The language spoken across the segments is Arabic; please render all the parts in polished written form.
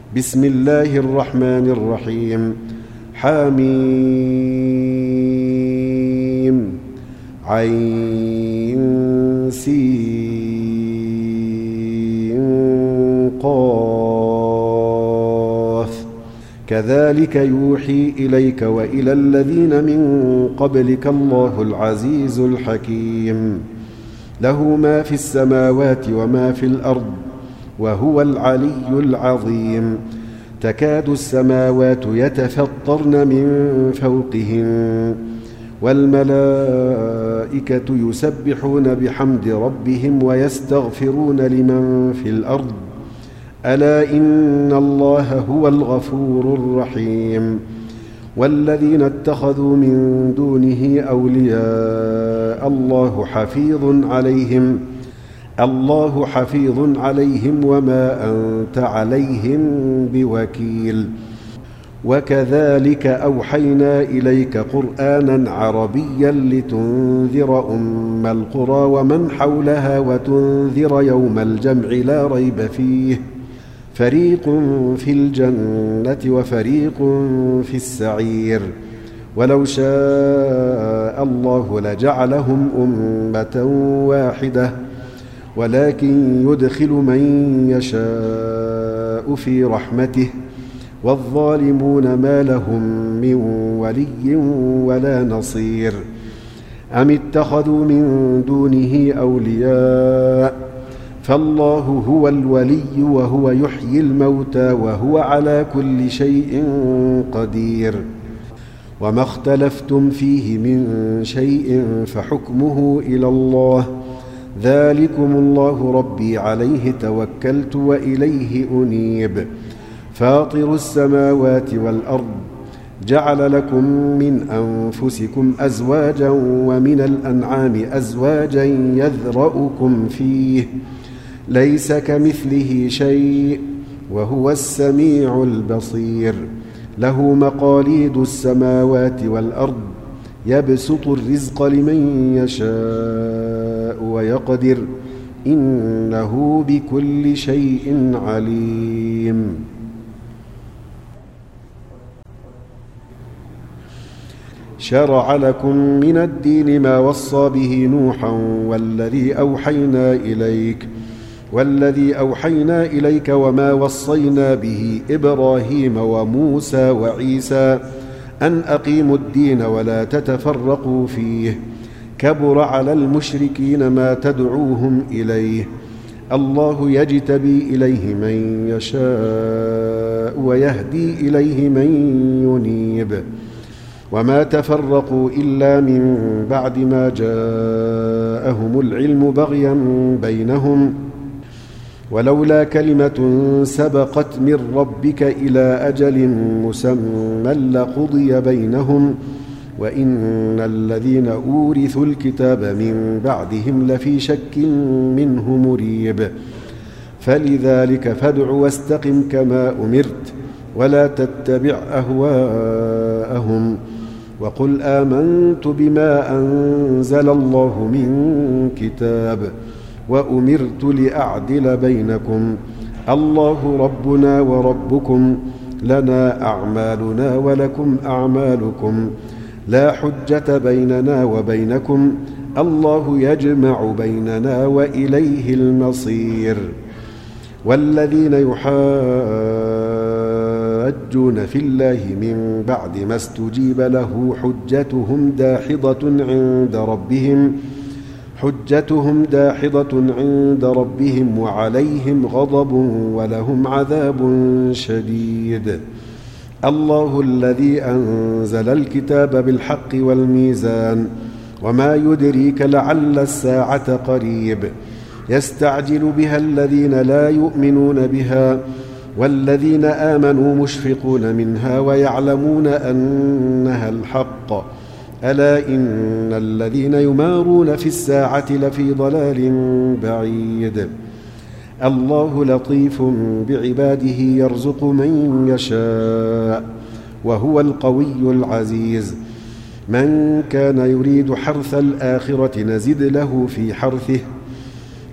بسم الله الرحمن الرحيم. حميم عين سين قاف كذلك يوحي إليك وإلى الذين من قبلك الله العزيز الحكيم. له ما في السماوات وما في الأرض وهو العلي العظيم. تكاد السماوات يتفطرن من فوقهن والملائكة يسبحون بحمد ربهم ويستغفرون لمن في الأرض ألا إن الله هو الغفور الرحيم. والذين اتخذوا من دونه أولياء الله حفيظ عليهم وما أنت عليهم بوكيل. وكذلك أوحينا إليك قرآنا عربيا لتنذر أم القرى ومن حولها وتنذر يوم الجمع لا ريب فيه فريق في الجنة وفريق في السعير. ولو شاء الله لجعلهم أمة واحدة ولكن يدخل من يشاء في رحمته والظالمون ما لهم من ولي ولا نصير. أم اتخذوا من دونه أولياء فالله هو الولي وهو يحيي الموتى وهو على كل شيء قدير. وما اختلفتم فيه من شيء فحكمه إلى الله ذلكم الله ربي عليه توكلت وإليه أنيب. فاطر السماوات والأرض جعل لكم من أنفسكم أزواجا ومن الأنعام أزواجا يذرأكم فيه ليس كمثله شيء وهو السميع البصير. له مقاليد السماوات والأرض يبسط الرزق لمن يشاء ويقدر إنه بكل شيء عليم. شرع لكم من الدين ما وصى به نوحا والذي أوحينا إليك وما وصينا به إبراهيم وموسى وعيسى أن أقيموا الدين ولا تتفرقوا فيه كبر على المشركين ما تدعوهم إليه. الله يجتبي إليه من يشاء ويهدي إليه من ينيب. وما تفرقوا إلا من بعد ما جاءهم العلم بغيا بينهم ولولا كلمة سبقت من ربك إلى أجل مسمى لقضي بينهم وإن الذين أورثوا الكتاب من بعدهم لفي شك منه مريب. فلذلك فادع واستقم كما أمرت ولا تتبع أهواءهم وقل آمنت بما أنزل الله من كتاب وأمرت لأعدل بينكم الله ربنا وربكم لنا أعمالنا ولكم أعمالكم لا حجة بيننا وبينكم الله يجمع بيننا وإليه المصير. والذين يحاجون في الله من بعد ما استجيب له حجتهم داحضة عند ربهم وعليهم غضب ولهم عذاب شديد. الله الذي أنزل الكتاب بالحق والميزان وما يدريك لعل الساعة قريب يستعجل بها الذين لا يؤمنون بها والذين آمنوا مشفقون منها ويعلمون أنها الحق ألا إن الذين يمارون في الساعة لفي ضلال بعيد. الله لطيف بعباده يرزق من يشاء وهو القوي العزيز. من كان يريد حرث الآخرة نزد له في حرثه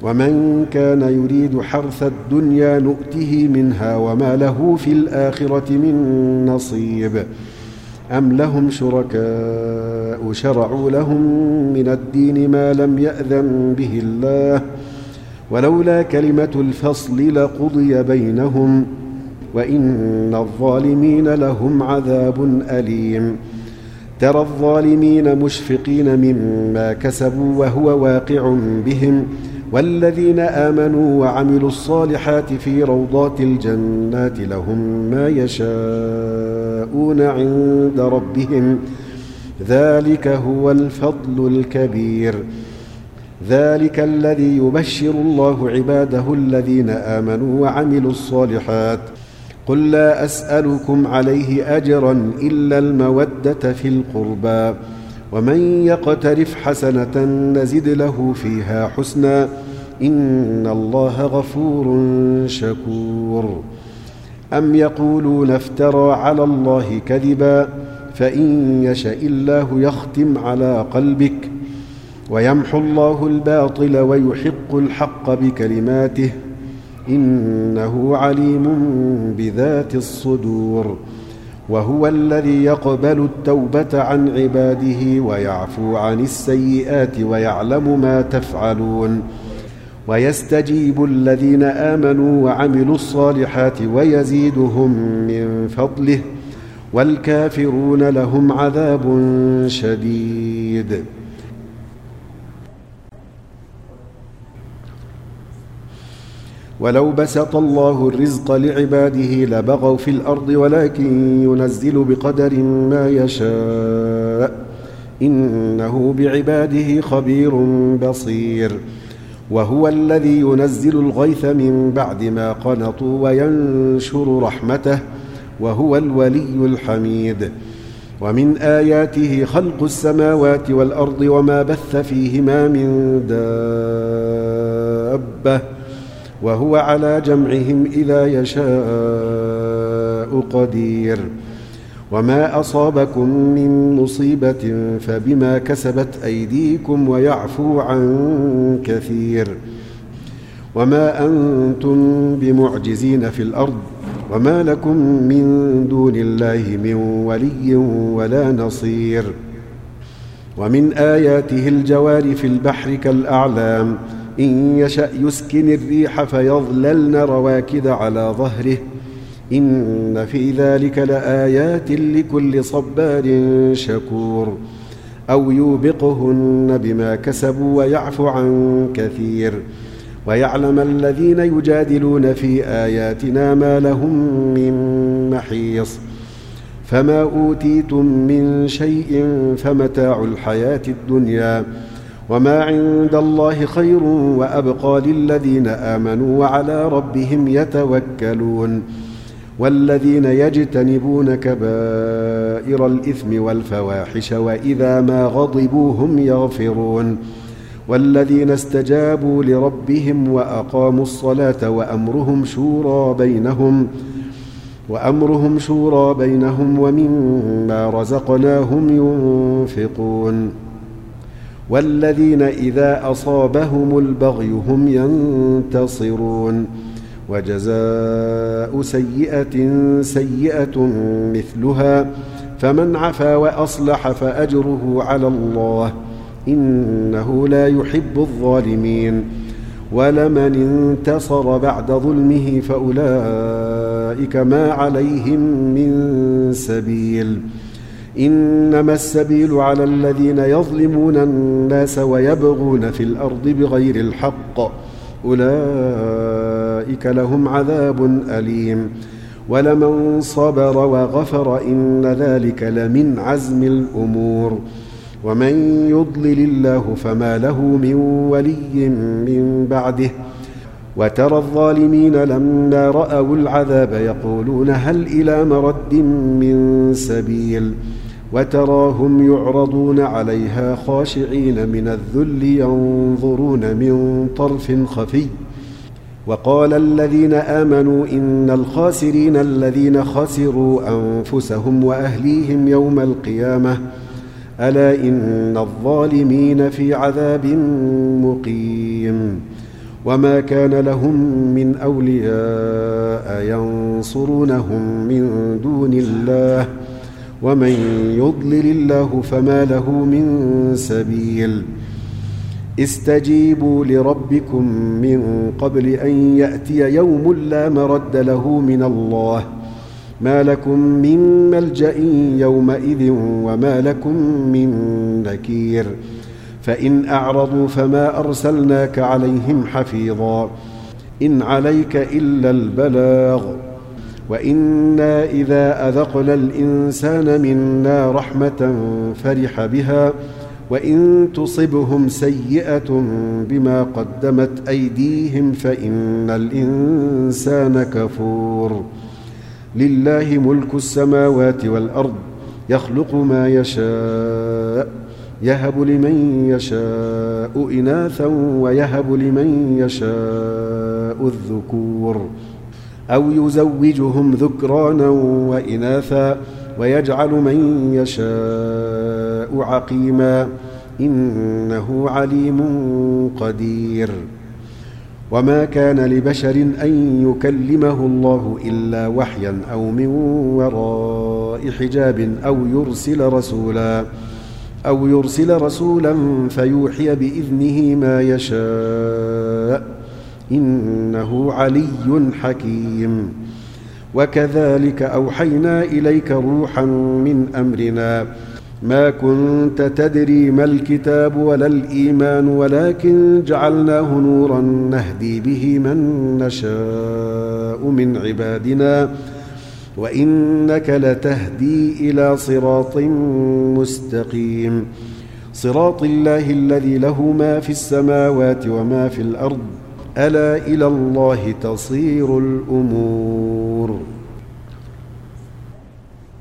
ومن كان يريد حرث الدنيا نؤته منها وما له في الآخرة من نصيب أم لهم شركاء شرعوا لهم من الدين ما لم يأذن به الله ولولا كلمة الفصل لقضي بينهم وإن الظالمين لهم عذاب أليم ترى الظالمين مشفقين مما كسبوا وهو واقع بهم والذين آمنوا وعملوا الصالحات في روضات الجنات لهم ما يشاءون عند ربهم ذلك هو الفضل الكبير ذلك الذي يبشر الله عباده الذين آمنوا وعملوا الصالحات قل لا أسألكم عليه أجرا إلا المودة في القربى ومن يقترف حسنة نزد له فيها حسنا إن الله غفور شكور أم يقولون افترى على الله كذبا فإن يشأ الله يختم على قلبك ويمحو الله الباطل ويحق الحق بكلماته إنه عليم بذات الصدور وهو الذي يقبل التوبة عن عباده ويعفو عن السيئات ويعلم ما تفعلون ويستجيب الذين آمنوا وعملوا الصالحات ويزيدهم من فضله والكافرون لهم عذاب شديد ولو بسط الله الرزق لعباده لبغوا في الأرض ولكن ينزل بقدر ما يشاء إنه بعباده خبير بصير وهو الذي ينزل الغيث من بعد ما قنطوا وينشر رحمته وهو الولي الحميد ومن آياته خلق السماوات والأرض وما بث فيهما من دابة وهو على جمعهم إذا يشاء قدير وما أصابكم من مصيبة فبما كسبت أيديكم ويعفو عن كثير وما أنتم بمعجزين في الأرض وما لكم من دون الله من ولي ولا نصير ومن آياته الجوار في البحر كالأعلام إن يشأ يسكن الريح فيظللن رواكد على ظهره إن في ذلك لآيات لكل صبار شكور أو يوبقهن بما كسبوا ويعفو عن كثير ويعلم الذين يجادلون في آياتنا ما لهم من محيص فما أوتيتم من شيء فمتاع الحياة الدنيا وما عند الله خير وأبقى للذين آمنوا وعلى ربهم يتوكلون والذين يجتنبون كبائر الإثم والفواحش وإذا ما غضبوا هم يغفرون والذين استجابوا لربهم وأقاموا الصلاة وأمرهم شورى بينهم ومما رزقناهم ينفقون والذين إذا أصابهم البغي هم ينتصرون وجزاء سيئة سيئة مثلها فمن عفا وأصلح فأجره على الله إنه لا يحب الظالمين ولمن انتصر بعد ظلمه فأولئك ما عليهم من سبيل إنما السبيل على الذين يظلمون الناس ويبغون في الأرض بغير الحق أولئك لهم عذاب أليم ولمن صبر وغفر إن ذلك لمن عزم الأمور ومن يضلل الله فما له من ولي من بعده وترى الظالمين لما رأوا العذاب يقولون هل إلى مرد من سبيل وتراهم يعرضون عليها خاشعين من الذل ينظرون من طرف خفي وقال الذين آمنوا إن الخاسرين الذين خسروا أنفسهم وأهليهم يوم القيامة ألا إن الظالمين في عذاب مقيم وما كان لهم من أولياء ينصرونهم من دون الله ومن يضلل الله فما له من سبيل استجيبوا لربكم من قبل أن يأتي يوم لا مرد له من الله ما لكم من ملجأ يومئذ وما لكم من نكير فإن أعرضوا فما أرسلناك عليهم حفيظا إن عليك إلا البلاغ وإنا إذا أذقنا الإنسان منا رحمة فرح بها وإن تصبهم سيئة بما قدمت أيديهم فإن الإنسان كفور لله ملك السماوات والأرض يخلق ما يشاء يهب لمن يشاء إناثا ويهب لمن يشاء الذكور أو يزوجهم ذكرانا وإناثا ويجعل من يشاء عقيما إنه عليم قدير وما كان لبشر أن يكلمه الله إلا وحيا أو من وراء حجاب أو يرسل رسولا فيوحي بإذنه ما يشاء إنه علي حكيم وكذلك أوحينا إليك روحا من أمرنا ما كنت تدري ما الكتاب ولا الإيمان ولكن جعلناه نورا نهدي به من نشاء من عبادنا وإنك لتهدي إلى صراط مستقيم صراط الله الذي له ما في السماوات وما في الأرض ألا إلى الله تصير الأمور